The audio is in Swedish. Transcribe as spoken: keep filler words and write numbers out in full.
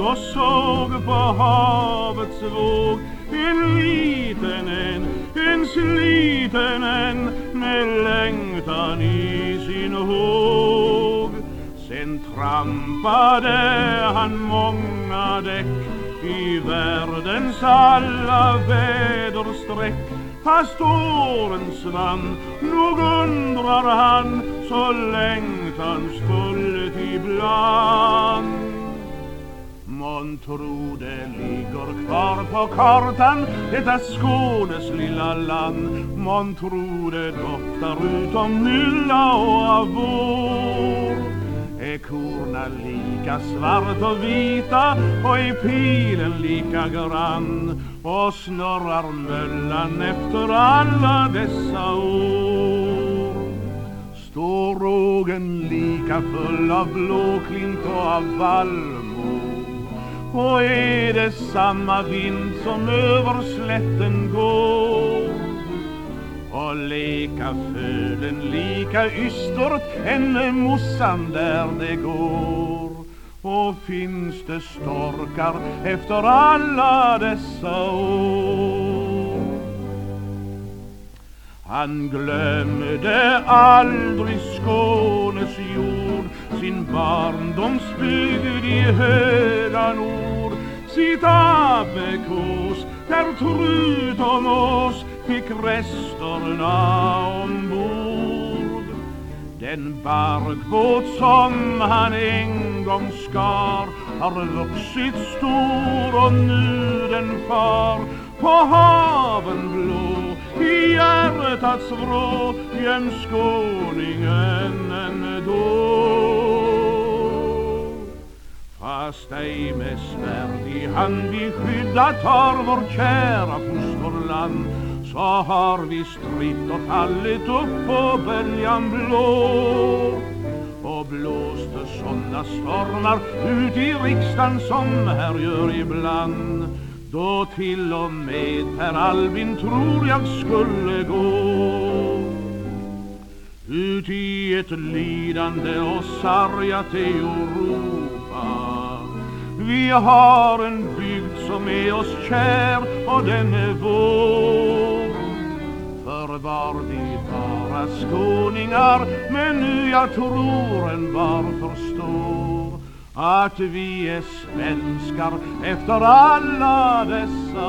och såg på havets våg en liten en, en sliten en med längtan i sin håg. Sen trampade han många däck i världens alla vädersträck. Fast åren svann, nog undrar han så längtansfullt ibland. Man tror det ligger kvar på kartan, detta Skånes lilla land. Man tror det doftar utom mylla och av vår. Är korna lika svart och vita och är pilen lika grann och snurrar möllan efter alla dessa år. Står rågen lika full av blåklint och av vallmo och är det samma vind som över slätten går. Och leka fölen lika ystert än mossan där det går. Och finns det storkar efter alla dessa år. Han glömde aldrig Skånes jord, sin barndomsbygd i höga nord, sitt abekås där trut och mås fick resterna ombord. Den barkbåt som han en gång skar har vuxit stor och nu den far på haven blå i hjärtats vrå, göm skåningen ändå. Fast ej med svärd i hand vi skyddat har vår kära fosterland, så har vi stritt och fallit upp på böljan blå. Och blåste sådana stormar ut i riksdagen som här gör ibland, då till och med Per Albin tror jag skulle gå ut i ett lidande och sargat Europa. Vi har en bygd som är oss kär och den är vår. För var vi bara skåningar, men nu jag tror en var förstår att vi är svenskar efter alla dessa